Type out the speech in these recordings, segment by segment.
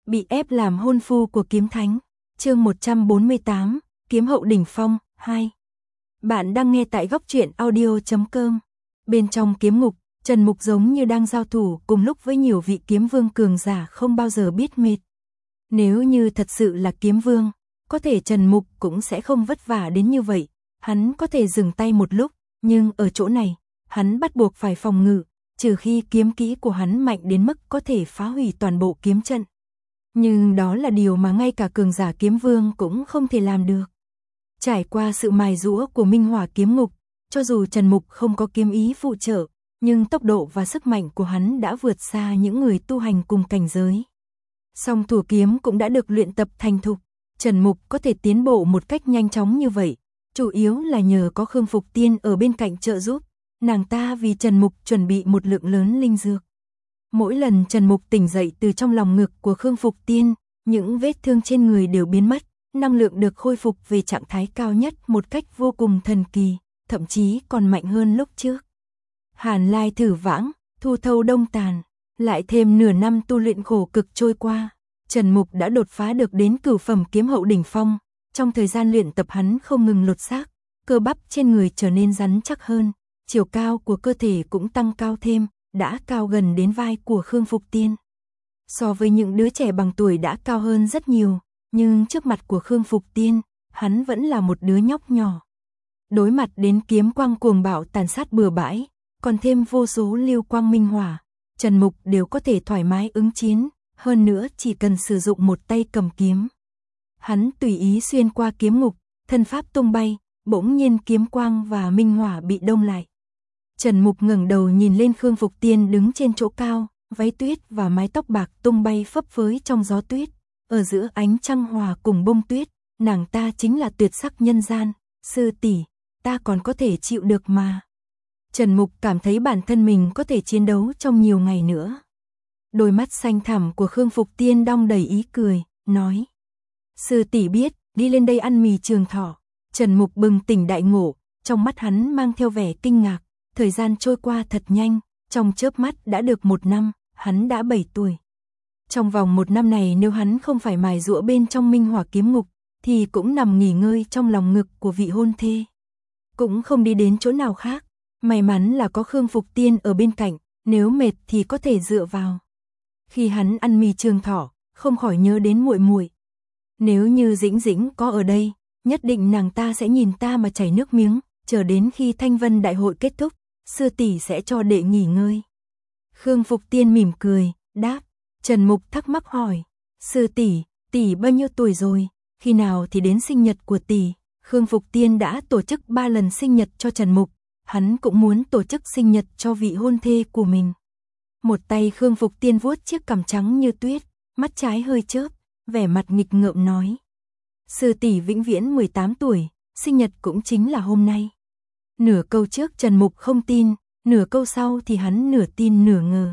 Bị ép làm hôn phu của kiếm thánh. Chương 148, Kiếm hậu đỉnh phong 2. Bạn đang nghe tại góc truyện audio.com. Bên trong kiếm ngục, Trần Mục giống như đang giao thủ cùng lúc với nhiều vị kiếm vương cường giả không bao giờ biết mệt. Nếu như thật sự là kiếm vương, có thể Trần Mục cũng sẽ không vất vả đến như vậy. Hắn có thể dừng tay một lúc, nhưng ở chỗ này, hắn bắt buộc phải phòng ngự, trừ khi kiếm kỹ của hắn mạnh đến mức có thể phá hủy toàn bộ kiếm trận. Nhưng đó là điều mà ngay cả cường giả kiếm vương cũng không thể làm được. Trải qua sự mài giũa của Minh Hỏa kiếm ngục, cho dù Trần Mục không có kiếm ý phụ trợ, nhưng tốc độ và sức mạnh của hắn đã vượt xa những người tu hành cùng cảnh giới. Song thủ kiếm cũng đã được luyện tập thành thục, Trần Mục có thể tiến bộ một cách nhanh chóng như vậy, chủ yếu là nhờ có Khương Phục Tiên ở bên cạnh trợ giúp. Nàng ta vì Trần Mục chuẩn bị một lượng lớn linh dược. Mỗi lần Trần Mục tỉnh dậy từ trong lòng ngực của Khương Phục Tiên, những vết thương trên người đều biến mất, năng lượng được khôi phục về trạng thái cao nhất một cách vô cùng thần kỳ, thậm chí còn mạnh hơn lúc trước. Hàn Lai thử vãng, thu thâu đông tàn, lại thêm nửa năm tu luyện khổ cực trôi qua, Trần Mục đã đột phá được đến cửu phẩm kiếm hậu đỉnh phong. Trong thời gian luyện tập hắn không ngừng lột xác, cơ bắp trên người trở nên rắn chắc hơn, chiều cao của cơ thể cũng tăng cao thêm, đã cao gần đến vai của Khương Phục Tiên. So với những đứa trẻ bằng tuổi đã cao hơn rất nhiều, nhưng trước mặt của Khương Phục Tiên, hắn vẫn là một đứa nhóc nhỏ. Đối mặt đến kiếm quang cuồng bạo tàn sát bừa bãi, còn thêm vô số lưu quang minh hỏa, Trần Mục đều có thể thoải mái ứng chiến, hơn nữa chỉ cần sử dụng một tay cầm kiếm. Hắn tùy ý xuyên qua kiếm ngục, thân pháp tung bay, bỗng nhiên kiếm quang và minh hỏa bị đông lại. Trần Mục ngẩng đầu nhìn lên Khương Phục Tiên đứng trên chỗ cao, váy tuyết và mái tóc bạc tung bay phấp phới trong gió tuyết. Ở giữa ánh trăng hòa cùng bông tuyết, nàng ta chính là tuyệt sắc nhân gian. Sư tỷ, ta còn có thể chịu được mà. Trần Mục cảm thấy bản thân mình có thể chiến đấu trong nhiều ngày nữa. Đôi mắt xanh thẳm của Khương Phục Tiên đong đầy ý cười, nói: Sư tỷ biết, đi lên đây ăn mì trường thọ. Trần Mục bừng tỉnh đại ngộ, trong mắt hắn mang theo vẻ kinh ngạc. Thời gian trôi qua thật nhanh, trong chớp mắt đã được 1 năm, hắn đã 7 tuổi. Trong vòng 1 năm này nếu hắn không phải mài giũa bên trong Minh Hỏa kiếm ngục, thì cũng nằm nghỉ ngơi trong lòng ngực của vị hôn thê. Cũng không đi đến chỗ nào khác, may mắn là có Khương Phục Tiên ở bên cạnh, nếu mệt thì có thể dựa vào. Khi hắn ăn mì trường thọ, không khỏi nhớ đến muội muội. Nếu như Dĩnh Dĩnh có ở đây, nhất định nàng ta sẽ nhìn ta mà chảy nước miếng, chờ đến khi Thanh Vân đại hội kết thúc, sư tỷ sẽ cho đệ nghỉ ngơi. Khương Phục Tiên mỉm cười, đáp. Trần Mục thắc mắc hỏi, sư tỷ, tỷ bao nhiêu tuổi rồi, khi nào thì đến sinh nhật của tỷ? Khương Phục Tiên đã tổ chức 3 lần sinh nhật cho Trần Mục, hắn cũng muốn tổ chức sinh nhật cho vị hôn thê của mình. Một tay Khương Phục Tiên vuốt chiếc cằm trắng như tuyết, mắt trái hơi chớp, vẻ mặt nghịch ngợm nói. Sư tỷ vĩnh viễn 18 tuổi, sinh nhật cũng chính là hôm nay. Nửa câu trước Trần Mục không tin, nửa câu sau thì hắn nửa tin nửa ngờ.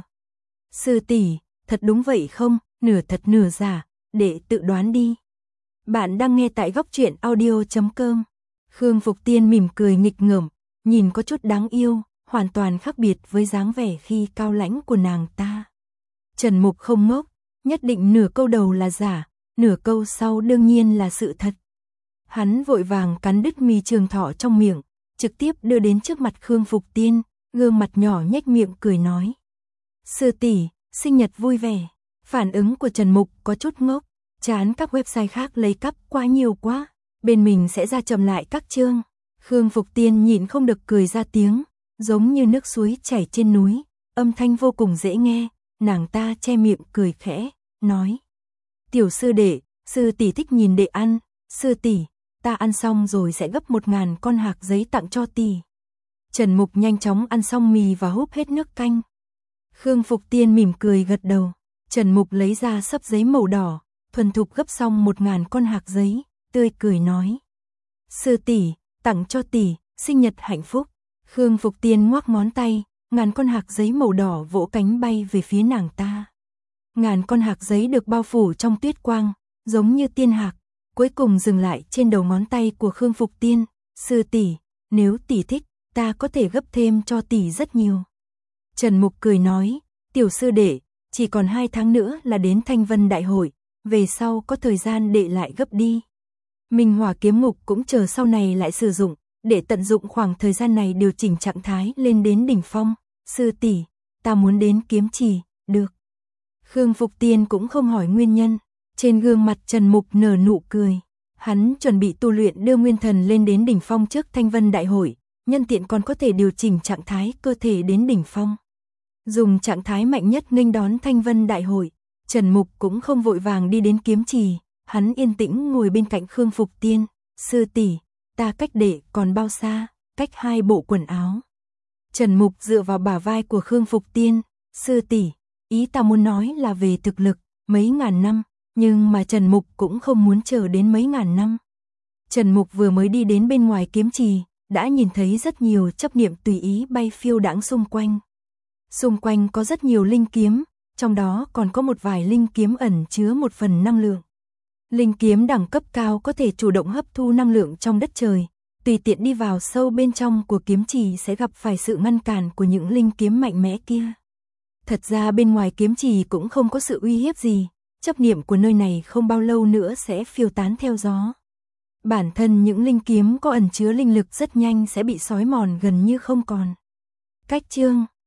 Sư tỷ, thật đúng vậy không, nửa thật nửa giả, để tự đoán đi. Bạn đang nghe tại góc truyện audio.com. Khương Phục Tiên mỉm cười nghịch ngợm, nhìn có chút đáng yêu, hoàn toàn khác biệt với dáng vẻ khi cao lãnh của nàng ta. Trần Mục không ngốc, nhất định nửa câu đầu là giả, nửa câu sau đương nhiên là sự thật. Hắn vội vàng cắn đứt mì trường thọ trong miệng, trực tiếp đưa đến trước mặt Khương Phục Tiên, gương mặt nhỏ nhếch miệng cười nói. Sư tỷ, sinh nhật vui vẻ. Phản ứng của Trần Mục có chút ngốc, chán các website khác lấy cắp quá nhiều quá, bên mình sẽ ra chậm lại các chương. Khương Phục Tiên nhịn không được cười ra tiếng, giống như nước suối chảy trên núi, âm thanh vô cùng dễ nghe, nàng ta che miệng cười khẽ, nói. Tiểu sư đệ, sư tỷ thích nhìn đệ ăn, sư tỷ, ta ăn xong rồi sẽ gấp 1000 con hạc giấy tặng cho tỷ. Trần Mục nhanh chóng ăn xong mì và húp hết nước canh. Khương Phục Tiên mỉm cười gật đầu, Trần Mục lấy ra xấp giấy màu đỏ, thuần thục gấp xong 1000 con hạc giấy, tươi cười nói. Sư tỷ, tặng cho tỷ, sinh nhật hạnh phúc. Khương Phục Tiên ngoắc ngón tay, ngàn con hạc giấy màu đỏ vỗ cánh bay về phía nàng ta. Ngàn con hạc giấy được bao phủ trong tuyết quang, giống như tiên hạc, cuối cùng dừng lại trên đầu ngón tay của Khương Phục Tiên. Sư tỷ, nếu tỷ thích, ta có thể gấp thêm cho tỷ rất nhiều. Trần Mục cười nói, tiểu sư đệ, chỉ còn 2 tháng nữa là đến Thanh Vân đại hội, về sau có thời gian để lại gấp đi. Minh Hỏa kiếm ngục cũng chờ sau này lại sử dụng, để tận dụng khoảng thời gian này điều chỉnh trạng thái lên đến đỉnh phong. Sư tỷ, ta muốn đến kiếm trì, được. Khương Phục Tiên cũng không hỏi nguyên nhân, trên gương mặt Trần Mục nở nụ cười. Hắn chuẩn bị tu luyện đưa nguyên thần lên đến đỉnh phong trước Thanh Vân Đại hội, nhân tiện còn có thể điều chỉnh trạng thái cơ thể đến đỉnh phong. Dùng trạng thái mạnh nhất nghênh đón Thanh Vân Đại hội, Trần Mục cũng không vội vàng đi đến kiếm trì, hắn yên tĩnh ngồi bên cạnh Khương Phục Tiên. Sư tỷ, ta cách đệ còn bao xa? Cách 2 bộ quần áo. Trần Mục dựa vào bả vai của Khương Phục Tiên. Sư tỷ, ý ta muốn nói là về thực lực, mấy ngàn năm, nhưng mà Trần Mục cũng không muốn chờ đến mấy ngàn năm. Trần Mục vừa mới đi đến bên ngoài kiếm trì, đã nhìn thấy rất nhiều chấp niệm tùy ý bay phiêu đãng xung quanh. Xung quanh có rất nhiều linh kiếm, trong đó còn có một vài linh kiếm ẩn chứa một phần năng lượng. Linh kiếm đẳng cấp cao có thể chủ động hấp thu năng lượng trong đất trời, tùy tiện đi vào sâu bên trong của kiếm trì sẽ gặp phải sự ngăn cản của những linh kiếm mạnh mẽ kia. Thật ra bên ngoài kiếm trì cũng không có sự uy hiếp gì, chấp niệm của nơi này không bao lâu nữa sẽ phiêu tán theo gió. Bản thân những linh kiếm có ẩn chứa linh lực rất nhanh sẽ bị xói mòn gần như không còn. Cách chương